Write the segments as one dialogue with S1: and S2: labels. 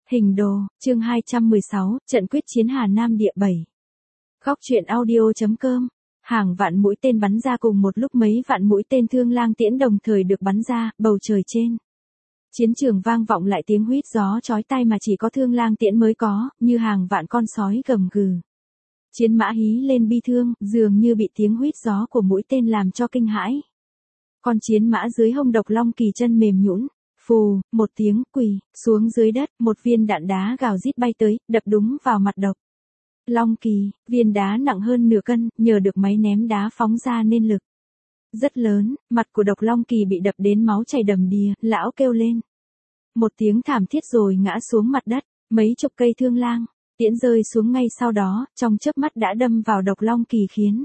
S1: Hình đồ, chương 216, trận quyết chiến Hà Nam địa 7. Góc truyện audio.com. Hàng vạn mũi tên bắn ra cùng một lúc, mấy vạn mũi tên thương lang tiễn đồng thời được bắn ra, bầu trời trên chiến trường vang vọng lại tiếng huýt gió chói tai mà chỉ có thương lang tiễn mới có, như hàng vạn con sói gầm gừ. Chiến mã hí lên bi thương, dường như bị tiếng huýt gió của mũi tên làm cho kinh hãi. Con chiến mã dưới hông Độc Long Kỳ chân mềm nhũn, phù, một tiếng quỳ xuống dưới đất, một viên đạn đá gào rít bay tới, đập đúng vào mặt Độc Long Kỳ. Viên đá nặng hơn nửa cân, nhờ được máy ném đá phóng ra nên lực rất lớn, mặt của Độc Long Kỳ bị đập đến máu chảy đầm đìa, lão kêu lên một tiếng thảm thiết rồi ngã xuống mặt đất. Mấy chục cây thương lang tiễn rơi xuống ngay sau đó, trong chớp mắt đã đâm vào Độc Long Kỳ khiến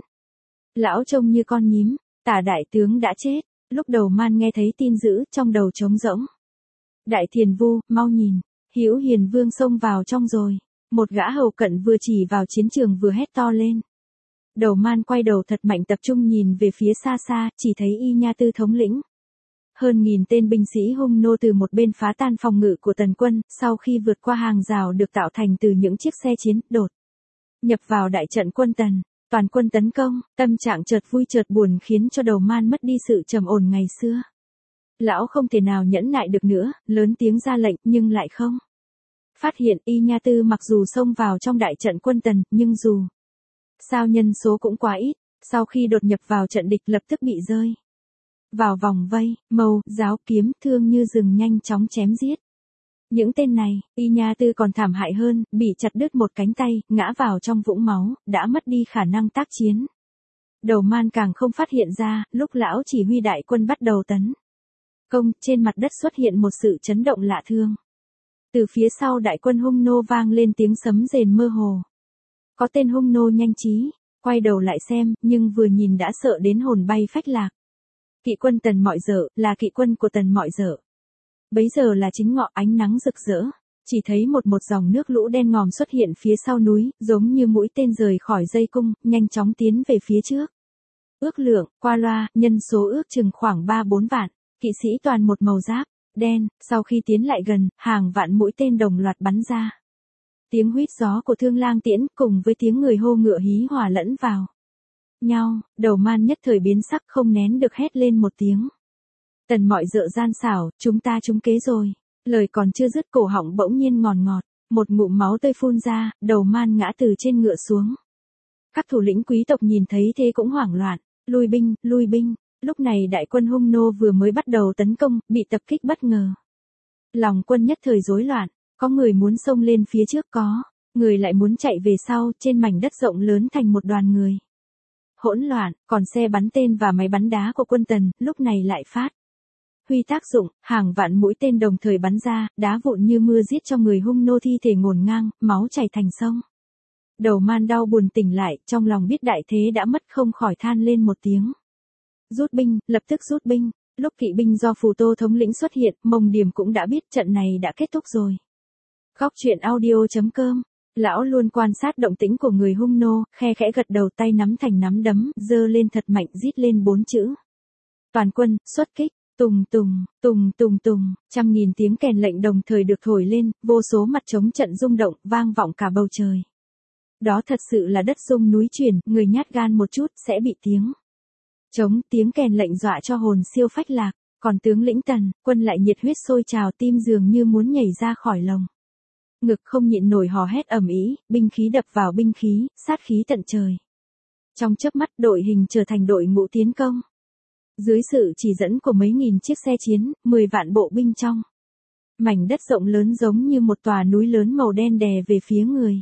S1: lão trông như con nhím. Tả đại tướng đã chết. Lúc Đầu Man nghe thấy tin dữ, trong đầu trống rỗng. Đại Thiền Vu, mau nhìn, Hữu Hiền Vương xông vào trong rồi. Một gã hầu cận vừa chỉ vào chiến trường vừa hét to lên. Đầu Man quay đầu thật mạnh, tập trung nhìn về phía xa xa, chỉ thấy Y Nha Tư thống lĩnh hơn 1000 tên binh sĩ hung nô từ một bên phá tan phòng ngự của Tần quân, sau khi vượt qua hàng rào được tạo thành từ những chiếc xe chiến, đột nhập vào đại trận quân Tần. Toàn quân tấn công, tâm trạng chợt vui chợt buồn khiến cho Đầu Man mất đi sự trầm ổn ngày xưa. Lão không thể nào nhẫn nại được nữa, lớn tiếng ra lệnh nhưng lại không phát hiện Y Nha Tư mặc dù xông vào trong đại trận quân Tần, nhưng dù sao nhân số cũng quá ít, sau khi đột nhập vào trận địch lập tức bị rơi vào vòng vây, mâu, giáo, kiếm, thương như rừng nhanh chóng chém giết. Những tên này, Y Nha Tư còn thảm hại hơn, bị chặt đứt một cánh tay, ngã vào trong vũng máu, đã mất đi khả năng tác chiến. Đầu Man càng không phát hiện ra, lúc lão chỉ huy đại quân bắt đầu tấn công, trên mặt đất xuất hiện một sự chấn động lạ thường. Từ phía sau đại quân hung nô vang lên tiếng sấm rền mơ hồ. Có tên hung nô nhanh trí, quay đầu lại xem, nhưng vừa nhìn đã sợ đến hồn bay phách lạc. Kỵ quân Tần Mọi Dợ, là kỵ quân của Tần Mọi Dợ. Bấy giờ là chính ngọ, ánh nắng rực rỡ, chỉ thấy một dòng nước lũ đen ngòm xuất hiện phía sau núi, giống như mũi tên rời khỏi dây cung, nhanh chóng tiến về phía trước. Ước lượng, qua loa, nhân số ước chừng khoảng 3-4 vạn, kỵ sĩ toàn một màu giáp đen. Sau khi tiến lại gần, hàng vạn mũi tên đồng loạt bắn ra. Tiếng huýt gió của thương lang tiễn cùng với tiếng người hô ngựa hí hòa lẫn vào nhau, Đầu Man nhất thời biến sắc, không nén được hét lên một tiếng. Tần Mọi Dợ gian xảo, chúng ta trúng kế rồi. Lời còn chưa dứt, cổ họng bỗng nhiên ngọt ngọt, một ngụm máu tươi phun ra, Đầu Man ngã từ trên ngựa xuống. Các thủ lĩnh quý tộc nhìn thấy thế cũng hoảng loạn, lui binh, lui binh. Lúc này đại quân hung nô vừa mới bắt đầu tấn công, bị tập kích bất ngờ. Lòng quân nhất thời rối loạn, có người muốn xông lên phía trước, có người lại muốn chạy về sau, trên mảnh đất rộng lớn thành một đoàn người hỗn loạn. Còn xe bắn tên và máy bắn đá của quân Tần, lúc này lại phát huy tác dụng, hàng vạn mũi tên đồng thời bắn ra, đá vụn như mưa giết cho người hung nô, thi thể ngổn ngang, máu chảy thành sông. Đầu Man đau buồn tỉnh lại, trong lòng biết đại thế đã mất, không khỏi than lên một tiếng. Rút binh, lập tức rút binh. Lúc kỵ binh do Phù Tô thống lĩnh xuất hiện, Mông Điểm cũng đã biết trận này đã kết thúc rồi. Góc truyện audio.com. Lão luôn quan sát động tĩnh của người hung nô, khe khẽ gật đầu, tay nắm thành nắm đấm, giơ lên thật mạnh, rít lên 4 chữ. Toàn quân, xuất kích. Tùng tùng, tùng tùng tùng, trăm nghìn tiếng kèn lệnh đồng thời được thổi lên, vô số mặt trống trận rung động, vang vọng cả bầu trời. Đó thật sự là đất rung núi chuyển, người nhát gan một chút sẽ bị tiếng trống, tiếng kèn lệnh dọa cho hồn siêu phách lạc. Còn tướng lĩnh Tần quân lại nhiệt huyết sôi trào, tim dường như muốn nhảy ra khỏi lồng ngực, không nhịn nổi hò hét ầm ĩ, binh khí đập vào binh khí, sát khí tận trời. Trong chớp mắt, đội hình trở thành đội ngũ tiến công. Dưới sự chỉ dẫn của mấy nghìn chiếc xe chiến, 10 vạn bộ binh trong mảnh đất rộng lớn giống như một tòa núi lớn màu đen đè về phía người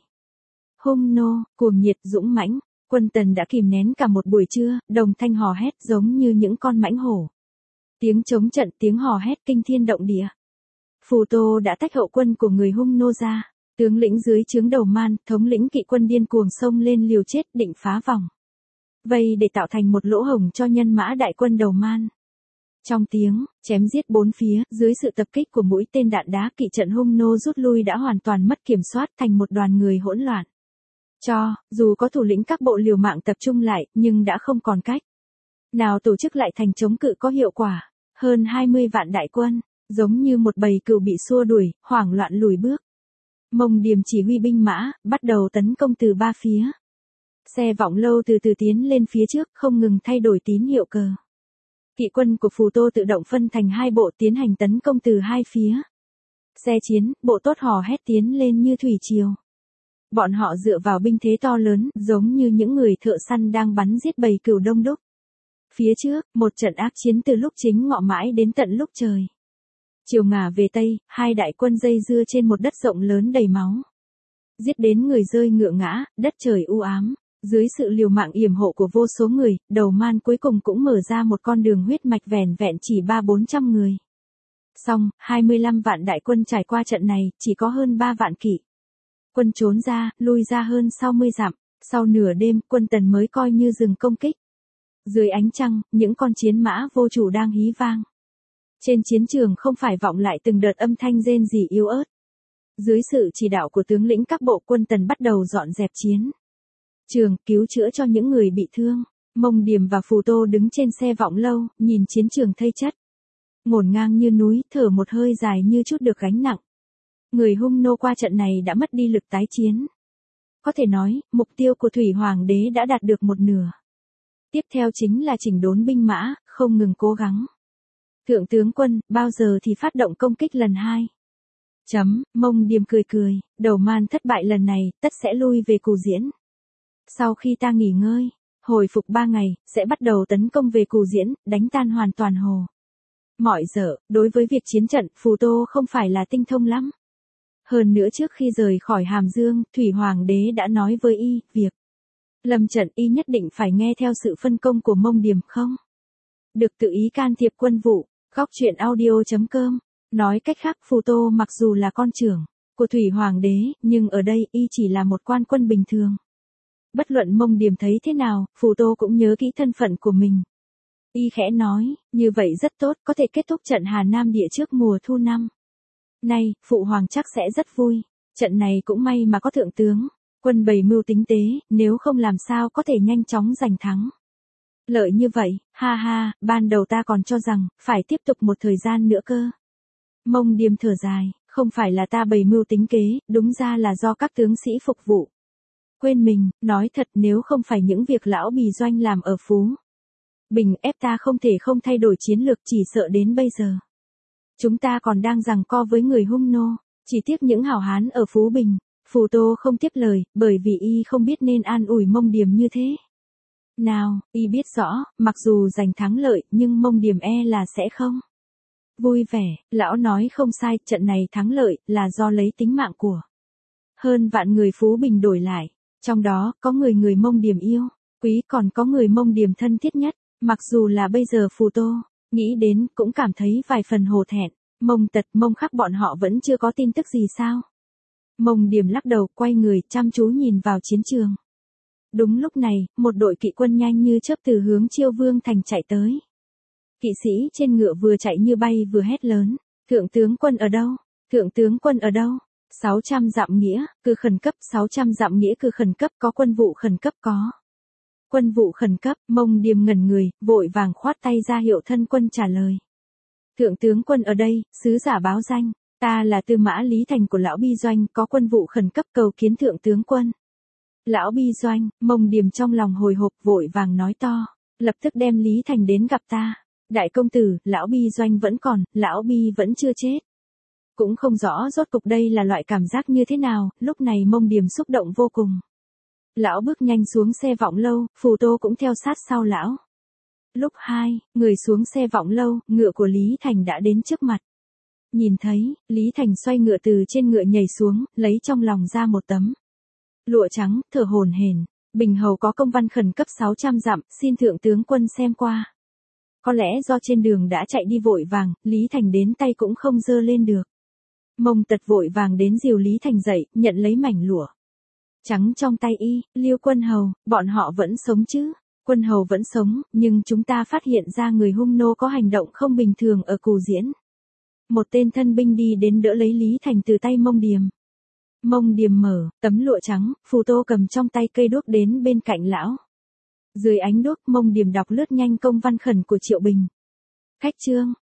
S1: hung nô, cuồng nhiệt dũng mãnh. Quân Tần đã kìm nén cả một buổi trưa, đồng thanh hò hét giống như những con mãnh hổ. Tiếng chống trận, tiếng hò hét kinh thiên động địa. Phù Tô đã tách hậu quân của người hung nô ra. Tướng lĩnh dưới trướng Đầu Man, thống lĩnh kỵ quân điên cuồng xông lên liều chết, định phá vòng vây để tạo thành một lỗ hổng cho nhân mã đại quân Đầu Man. Trong tiếng chém giết bốn phía, dưới sự tập kích của mũi tên đạn đá, kỵ trận hung nô rút lui đã hoàn toàn mất kiểm soát, thành một đoàn người hỗn loạn. Dù có thủ lĩnh các bộ liều mạng tập trung lại, nhưng đã không còn cách nào tổ chức lại thành chống cự có hiệu quả. Hơn 20 vạn đại quân, giống như một bầy cừu bị xua đuổi, hoảng loạn lùi bước. Mông Điềm chỉ huy binh mã, bắt đầu tấn công từ ba phía. Xe Vọng Lâu từ từ tiến lên phía trước, không ngừng thay đổi tín hiệu cờ. Kỵ quân của Phù Tô tự động phân thành hai bộ tiến hành tấn công từ hai phía. Xe chiến, bộ tốt hò hét tiến lên như thủy triều. Bọn họ dựa vào binh thế to lớn, giống như những người thợ săn đang bắn giết bầy cừu đông đúc. Phía trước, một trận ác chiến từ lúc chính ngọ mãi đến tận lúc trời. Chiều ngả về Tây, hai đại quân dây dưa trên một đất rộng lớn đầy máu. Giết đến người rơi ngựa ngã, đất trời u ám. Dưới sự liều mạng yểm hộ của vô số người, Đầu Man cuối cùng cũng mở ra một con đường huyết mạch vẻn vẹn chỉ 300-400 người. Xong, 25 vạn đại quân trải qua trận này, chỉ có hơn 3 vạn kỵ. Quân trốn ra, lui ra hơn 60 dặm, sau nửa đêm, quân Tần mới coi như dừng công kích. Dưới ánh trăng, những con chiến mã vô chủ đang hí vang. Trên chiến trường không phải vọng lại từng đợt âm thanh rên rỉ yếu ớt. Dưới sự chỉ đạo của tướng lĩnh các bộ quân Tần bắt đầu dọn dẹp chiến trường, cứu chữa cho những người bị thương. Mông Điềm và Phù Tô đứng trên xe Vọng Lâu, nhìn chiến trường thây chất. Ngổn ngang như núi, thở một hơi dài như chút được gánh nặng. Người Hung Nô qua trận này đã mất đi lực tái chiến. Có thể nói, mục tiêu của Thủy Hoàng đế đã đạt được một nửa. Tiếp theo chính là chỉnh đốn binh mã, không ngừng cố gắng. Thượng tướng quân, bao giờ thì phát động công kích lần 2? Mông Điềm cười cười, Đầu Man thất bại lần này, tất sẽ lui về Cù Diễn. Sau khi ta nghỉ ngơi, hồi phục 3 ngày, sẽ bắt đầu tấn công về Cù Diễn, đánh tan hoàn toàn hồ. Mọi giờ, đối với việc chiến trận, Phù Tô không phải là tinh thông lắm. Hơn nữa trước khi rời khỏi Hàm Dương, Thủy Hoàng đế đã nói với y, việc lâm trận y nhất định phải nghe theo sự phân công của Mông Điềm không được tự ý can thiệp quân vụ. Góc truyện audio.com. Nói cách khác, Phù Tô mặc dù là con trưởng của Thủy Hoàng đế, nhưng ở đây y chỉ là một quan quân bình thường. Bất luận Mông Điềm thấy thế nào, Phù Tô cũng nhớ kỹ thân phận của mình. Y khẽ nói, như vậy rất tốt, có thể kết thúc trận Hà Nam địa trước mùa thu năm nay, Phụ Hoàng chắc sẽ rất vui. Trận này cũng may mà có thượng tướng quân bày mưu tính tế, nếu không làm sao có thể nhanh chóng giành thắng lợi như vậy. Ha ha, ban đầu ta còn cho rằng phải tiếp tục một thời gian nữa cơ. Mông Điềm thở dài, không phải là ta bày mưu tính kế, đúng ra là do các tướng sĩ phục vụ quên mình. Nói thật, nếu không phải những việc lão Bì Doanh làm ở Phú Bình ép ta không thể không thay đổi chiến lược, chỉ sợ đến bây giờ chúng ta còn đang giằng co với người Hung Nô. Chỉ tiếc những hảo hán ở Phú Bình. Phù Tô không tiếp lời, bởi vì y không biết nên an ủi Mông Điềm như thế nào. Y biết rõ, mặc dù giành thắng lợi, nhưng Mông Điềm e là sẽ không vui vẻ. Lão nói không sai, trận này thắng lợi là do lấy tính mạng của hơn vạn người Phú Bình đổi lại. Trong đó, có người Mông Điềm yêu quý, còn có người Mông Điềm thân thiết nhất. Mặc dù là bây giờ Phù Tô nghĩ đến cũng cảm thấy vài phần hổ thẹn. Mông Tật, Mông Khắc bọn họ vẫn chưa có tin tức gì sao? Mông Điềm lắc đầu, quay người, chăm chú nhìn vào chiến trường. Đúng lúc này, một đội kỵ quân nhanh như chớp từ hướng Chiêu Vương thành chạy tới. Kỵ sĩ trên ngựa vừa chạy như bay vừa hét lớn, thượng tướng quân ở đâu? Thượng tướng quân ở đâu? 600 dặm nghĩa, cư khẩn cấp, 600 dặm nghĩa cư khẩn cấp, có quân vụ khẩn cấp có. Quân vụ khẩn cấp. Mông Điềm ngẩn người, vội vàng khoát tay ra hiệu thân quân trả lời. Thượng tướng quân ở đây, sứ giả báo danh, ta là Tư Mã Lý Thành của lão Bi Doanh, có quân vụ khẩn cấp cầu kiến thượng tướng quân. Lão Bi Doanh. Mông Điềm trong lòng hồi hộp, vội vàng nói to, lập tức đem Lý Thành đến gặp ta. Đại công tử, lão Bi Doanh vẫn còn, lão Bi vẫn chưa chết. Cũng không rõ rốt cục đây là loại cảm giác như thế nào, lúc này Mông Điềm xúc động vô cùng. Lão bước nhanh xuống xe Vọng Lâu, Phù Tô cũng theo sát sau lão. Lúc 2 người xuống xe Vọng Lâu, ngựa của Lý Thành đã đến trước mặt. Nhìn thấy, Lý Thành xoay ngựa từ trên ngựa nhảy xuống, lấy trong lòng ra một tấm lụa trắng, thở hổn hển. Bình hầu có công văn khẩn cấp 600 dặm, xin thượng tướng quân xem qua. Có lẽ do trên đường đã chạy đi vội vàng, Lý Thành đến tay cũng không giơ lên được. Mông Tật vội vàng đến dìu Lý Thành dậy, nhận lấy mảnh lụa trắng trong tay y. Liêu quân hầu, bọn họ vẫn sống chứ? Quân hầu vẫn sống, nhưng chúng ta phát hiện ra người Hung Nô có hành động không bình thường ở Cù Diễn. Một tên thân binh đi đến đỡ lấy Lý Thành từ tay Mông Điềm. Mông Điềm mở tấm lụa trắng, Phù Tô cầm trong tay cây đuốc đến bên cạnh lão. Dưới ánh đuốc, Mông Điềm đọc lướt nhanh công văn khẩn của Triệu Bình. Khách trương,